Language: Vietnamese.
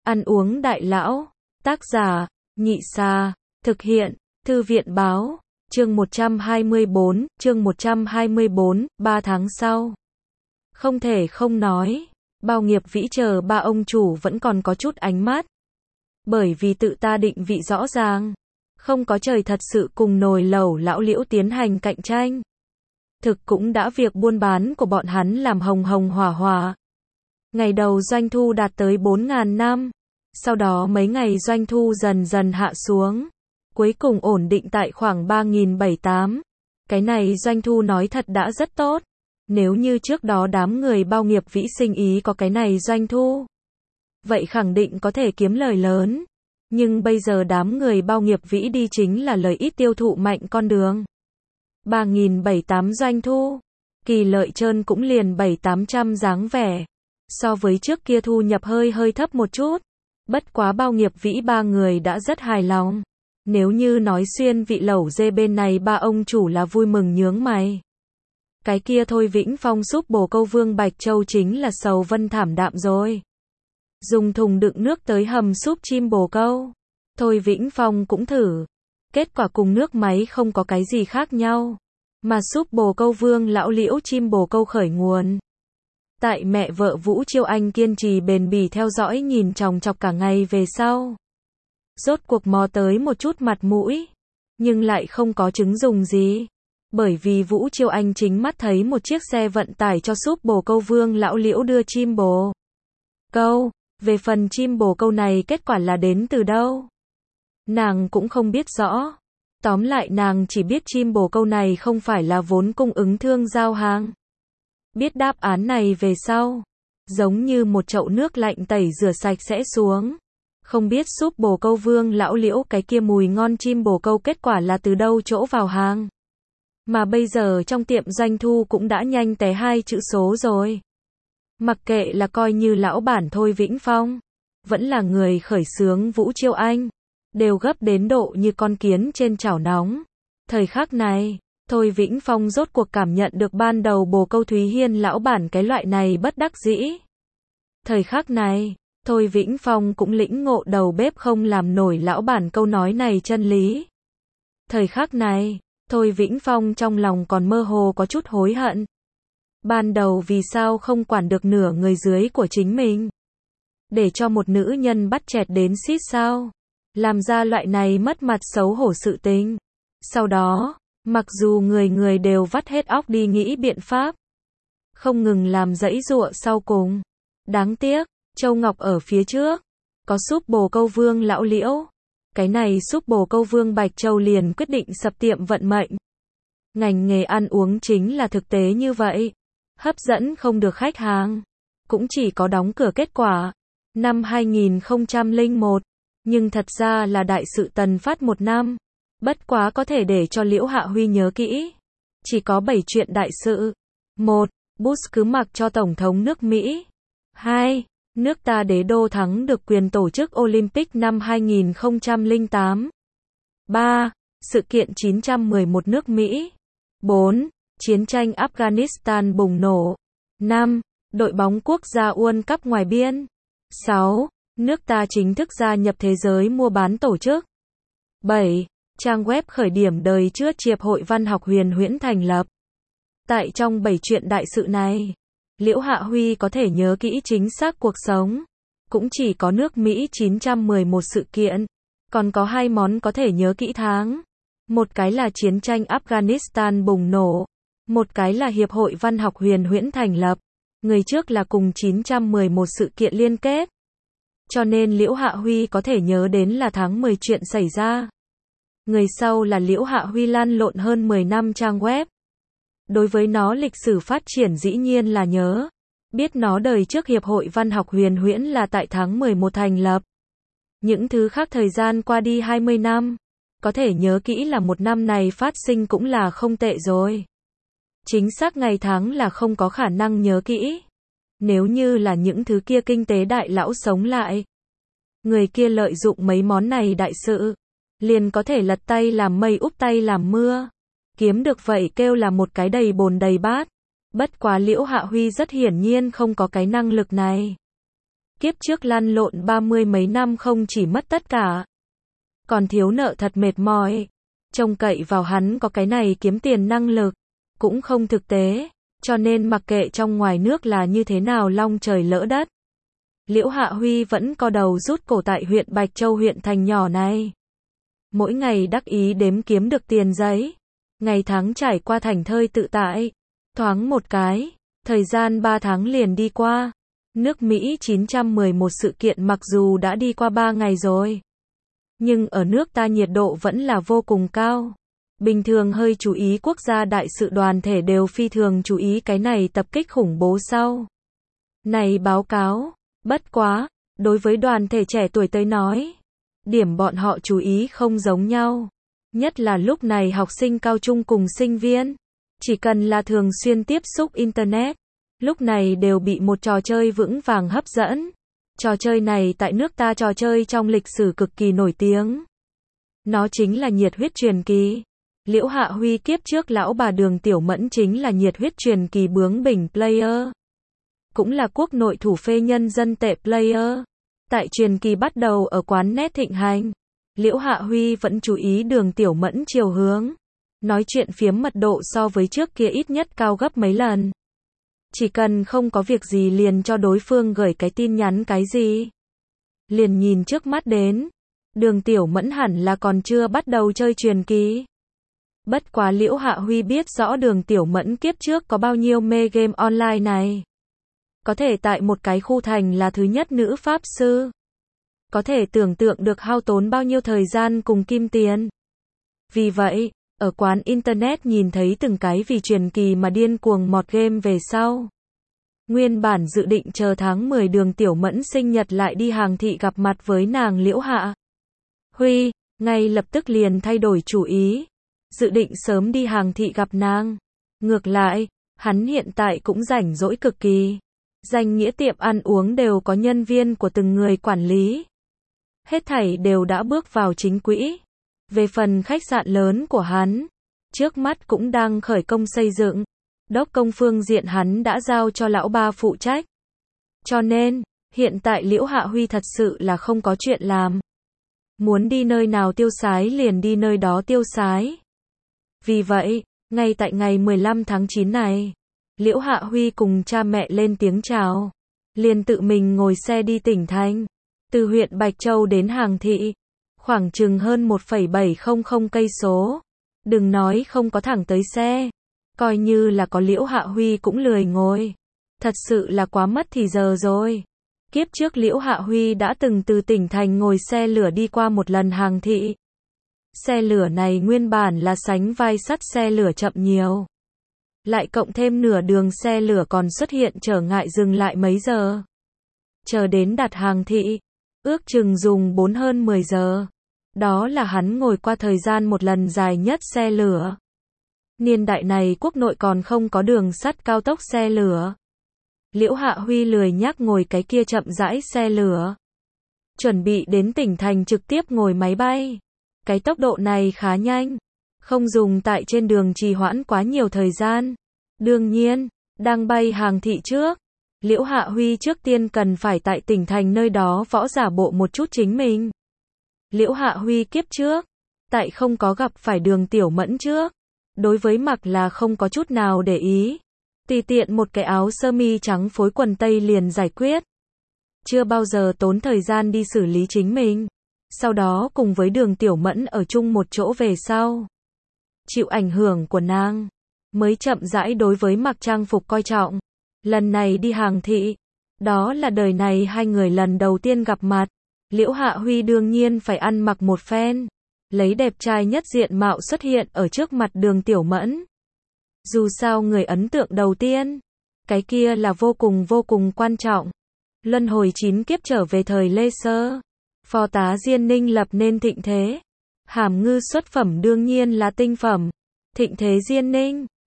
Ăn uống đại lão. Tác giả, Nhị Sa. Thực hiện, Thư viện báo. Chương 124, 3 tháng sau. Không thể không nói, Bao Nghiệp Vĩ chờ ba ông chủ vẫn còn có chút ánh mắt. Bởi vì tự ta định vị rõ ràng, không có trời thật sự cùng nồi lẩu lão Liễu tiến hành cạnh tranh. Thực cũng đã việc buôn bán của bọn hắn làm hồng hồng hỏa hỏa. Ngày đầu doanh thu đạt tới 4.000 năm, sau đó mấy ngày doanh thu dần dần hạ xuống, cuối cùng ổn định tại khoảng 3.700. Cái này doanh thu nói thật đã rất tốt. Nếu như trước đó đám người Bao Nghiệp Vĩ sinh ý có cái này doanh thu, vậy khẳng định có thể kiếm lời lớn. Nhưng bây giờ đám người Bao Nghiệp Vĩ đi chính là lợi ích tiêu thụ mạnh con đường. 3.700 doanh thu, kỳ lợi trơn cũng liền 700-800 dáng vẻ. So với trước kia thu nhập hơi thấp một chút. Bất quá Bao Nghiệp Vĩ ba người đã rất hài lòng. Nếu như nói xuyên vị lẩu dê bên này ba ông chủ là vui mừng nhướng mày. Cái kia Thôi Vĩnh Phong súp bồ câu Vương Bạch Châu chính là sầu vân thảm đạm rồi. Dùng thùng đựng nước tới hầm súp chim bồ câu. Thôi Vĩnh Phong cũng thử. Kết quả cùng nước máy không có cái gì khác nhau. Mà súp bồ câu Vương lão Liễu chim bồ câu khởi nguồn. Tại mẹ vợ Vũ Chiêu Anh kiên trì bền bỉ theo dõi nhìn chòng chọc cả ngày về sau. Rốt cuộc mò tới một chút mặt mũi. Nhưng lại không có chứng dùng gì. Bởi vì Vũ Chiêu Anh chính mắt thấy một chiếc xe vận tải cho súp bồ câu Vương lão Liễu đưa chim bồ câu. Về phần chim bồ câu này kết quả là đến từ đâu, nàng cũng không biết rõ. Tóm lại nàng chỉ biết chim bồ câu này không phải là vốn cung ứng thương giao hàng. Biết đáp án này về sau, giống như một chậu nước lạnh tẩy rửa sạch sẽ xuống. Không biết súp bồ câu Vương lão Liễu cái kia mùi ngon chim bồ câu kết quả là từ đâu chỗ vào hàng. Mà bây giờ trong tiệm doanh thu cũng đã nhanh té 2 chữ số rồi. Mặc kệ là coi như lão bản Thôi Vĩnh Phong, vẫn là người khởi xướng Vũ Chiêu Anh, đều gấp đến độ như con kiến trên chảo nóng. Thời khắc này, Thôi Vĩnh Phong rốt cuộc cảm nhận được ban đầu bồ câu Thúy Hiên lão bản cái loại này bất đắc dĩ. Thời khắc này, Thôi Vĩnh Phong cũng lĩnh ngộ đầu bếp không làm nổi lão bản câu nói này chân lý. Thời khắc này, Thôi Vĩnh Phong trong lòng còn mơ hồ có chút hối hận. Ban đầu vì sao không quản được nửa người dưới của chính mình? Để cho một nữ nhân bắt chẹt đến xít sao? Làm ra loại này mất mặt xấu hổ sự tình. Sau đó, mặc dù người người đều vắt hết óc đi nghĩ biện pháp, không ngừng làm dãy giụa sau cùng. Đáng tiếc, Châu Ngọc ở phía trước, có súp bồ câu Vương lão Liễu. Cái này súp bồ câu Vương Bạch Châu liền quyết định sập tiệm vận mệnh. Ngành nghề ăn uống chính là thực tế như vậy. Hấp dẫn không được khách hàng, cũng chỉ có đóng cửa kết quả. Năm 2001, nhưng thật ra là đại sự tần phát một năm. Bất quá có thể để cho Liễu Hạ Huy nhớ kỹ. Chỉ có 7 chuyện đại sự. 1. Bush cứ mặc cho Tổng thống nước Mỹ. 2. Nước ta đế đô thắng được quyền tổ chức Olympic năm 2008. 3. Sự kiện 911 nước Mỹ. 4. Chiến tranh Afghanistan bùng nổ. 5. Đội bóng quốc gia World Cup ngoài biên. 6. Nước ta chính thức gia nhập thế giới mua bán tổ chức. 7. Trang web khởi điểm đời trước Hiệp hội Văn học Huyền Huyễn thành lập. Tại trong 7 chuyện đại sự này, Liễu Hạ Huy có thể nhớ kỹ chính xác cuộc sống. Cũng chỉ có nước Mỹ 911 sự kiện. Còn có 2 món có thể nhớ kỹ tháng. Một cái là chiến tranh Afghanistan bùng nổ. Một cái là Hiệp hội Văn học Huyền Huyễn thành lập. Người trước là cùng 911 sự kiện liên kết. Cho nên Liễu Hạ Huy có thể nhớ đến là tháng 10 chuyện xảy ra. Người sau là Liễu Hạ Huy lăn lộn hơn 10 năm trang web. Đối với nó lịch sử phát triển dĩ nhiên là nhớ. Biết nó đời trước Hiệp hội Văn học Huyền Huyễn là tại tháng 11 thành lập. Những thứ khác thời gian qua đi 20 năm. Có thể nhớ kỹ là một năm này phát sinh cũng là không tệ rồi. Chính xác ngày tháng là không có khả năng nhớ kỹ. Nếu như là những thứ kia kinh tế đại lão sống lại, người kia lợi dụng mấy món này đại sự, liền có thể lật tay làm mây úp tay làm mưa. Kiếm được vậy kêu là một cái đầy bồn đầy bát. Bất quá Liễu Hạ Huy rất hiển nhiên không có cái năng lực này. Kiếp trước lăn lộn 30 mấy năm không chỉ mất tất cả, còn thiếu nợ thật mệt mỏi. Trông cậy vào hắn có cái này kiếm tiền năng lực, cũng không thực tế, cho nên mặc kệ trong ngoài nước là như thế nào long trời lỡ đất. Liễu Hạ Huy vẫn co đầu rút cổ tại huyện Bạch Châu huyện thành nhỏ này. Mỗi ngày đắc ý đếm kiếm được tiền giấy. Ngày tháng trải qua thảnh thơi tự tại. Thoáng một cái, thời gian 3 tháng liền đi qua. Nước Mỹ 911 sự kiện mặc dù đã đi qua 3 ngày rồi, nhưng ở nước ta nhiệt độ vẫn là vô cùng cao. Bình thường hơi chú ý quốc gia đại sự đoàn thể đều phi thường chú ý cái này tập kích khủng bố sau này báo cáo. Bất quá, đối với đoàn thể trẻ tuổi tới nói, điểm bọn họ chú ý không giống nhau. Nhất là lúc này học sinh cao trung cùng sinh viên, chỉ cần là thường xuyên tiếp xúc Internet, lúc này đều bị một trò chơi vững vàng hấp dẫn. Trò chơi này tại nước ta trò chơi trong lịch sử cực kỳ nổi tiếng. Nó chính là Nhiệt huyết truyền kỳ. Liễu Hạ Huy kiếp trước lão bà Đường Tiểu Mẫn chính là Nhiệt huyết truyền kỳ bướng bỉnh player. Cũng là quốc nội thủ phê nhân dân tệ player. Tại truyền kỳ bắt đầu ở quán net thịnh hành, Liễu Hạ Huy vẫn chú ý Đường Tiểu Mẫn chiều hướng. Nói chuyện phiếm mật độ so với trước kia ít nhất cao gấp mấy lần. Chỉ cần không có việc gì liền cho đối phương gửi cái tin nhắn cái gì, liền nhìn trước mắt đến. Đường Tiểu Mẫn hẳn là còn chưa bắt đầu chơi truyền kỳ. Bất quá Liễu Hạ Huy biết rõ Đường Tiểu Mẫn kiếp trước có bao nhiêu mê game online này. Có thể tại một cái khu thành là thứ nhất nữ pháp sư. Có thể tưởng tượng được hao tốn bao nhiêu thời gian cùng kim tiền. Vì vậy, ở quán Internet nhìn thấy từng cái vì truyền kỳ mà điên cuồng mọt game về sau. Nguyên bản dự định chờ tháng 10 Đường Tiểu Mẫn sinh nhật lại đi hàng thị gặp mặt với nàng Liễu Hạ Huy, ngay lập tức liền thay đổi chủ ý. Dự định sớm đi hàng thị gặp nàng. Ngược lại, hắn hiện tại cũng rảnh rỗi cực kỳ. Danh nghĩa tiệm ăn uống đều có nhân viên của từng người quản lý. Hết thảy đều đã bước vào chính quỹ. Về phần khách sạn lớn của hắn, trước mắt cũng đang khởi công xây dựng. Đốc công phương diện hắn đã giao cho lão ba phụ trách. Cho nên, hiện tại Liễu Hạ Huy thật sự là không có chuyện làm. Muốn đi nơi nào tiêu sái liền đi nơi đó tiêu sái. Vì vậy, ngay tại ngày 15 tháng 9 này, Liễu Hạ Huy cùng cha mẹ lên tiếng chào. Liền tự mình ngồi xe đi tỉnh thành. Từ huyện Bạch Châu đến hàng thị. Khoảng chừng hơn 1,700 cây số. Đừng nói không có thẳng tới xe. Coi như là có Liễu Hạ Huy cũng lười ngồi. Thật sự là quá mất thì giờ rồi. Kiếp trước Liễu Hạ Huy đã từng từ tỉnh thành ngồi xe lửa đi qua một lần hàng thị. Xe lửa này nguyên bản là sánh vai sắt xe lửa chậm nhiều. Lại cộng thêm nửa đường xe lửa còn xuất hiện trở ngại dừng lại mấy giờ. Chờ đến đặt hàng thị, ước chừng dùng hơn 10 giờ. Đó là hắn ngồi qua thời gian một lần dài nhất xe lửa. Niên đại này quốc nội còn không có đường sắt cao tốc xe lửa. Liễu Hạ Huy lười nhác ngồi cái kia chậm rãi xe lửa. Chuẩn bị đến tỉnh thành trực tiếp ngồi máy bay. Cái tốc độ này khá nhanh. Không dùng tại trên đường trì hoãn quá nhiều thời gian. Đương nhiên, đang bay hàng thị trước. Liễu Hạ Huy trước tiên cần phải tại tỉnh thành nơi đó võ giả bộ một chút chính mình. Liễu Hạ Huy kiếp trước, tại không có gặp phải Đường Tiểu Mẫn trước. Đối với mặc là không có chút nào để ý. Tùy tiện một cái áo sơ mi trắng phối quần tây liền giải quyết. Chưa bao giờ tốn thời gian đi xử lý chính mình. Sau đó cùng với Đường Tiểu Mẫn ở chung một chỗ về sau. Chịu ảnh hưởng của nàng, mới chậm rãi đối với mặc trang phục coi trọng. Lần này đi hàng thị, đó là đời này hai người lần đầu tiên gặp mặt. Liễu Hạ Huy đương nhiên phải ăn mặc một phen. Lấy đẹp trai nhất diện mạo xuất hiện ở trước mặt Đường Tiểu Mẫn. Dù sao người ấn tượng đầu tiên, cái kia là vô cùng quan trọng. Luân hồi 9 kiếp trở về thời Lê Sơ, phò tá Diên Ninh lập nên thịnh thế. Hàm Ngư xuất phẩm đương nhiên là tinh phẩm. Thịnh thế Diên Ninh,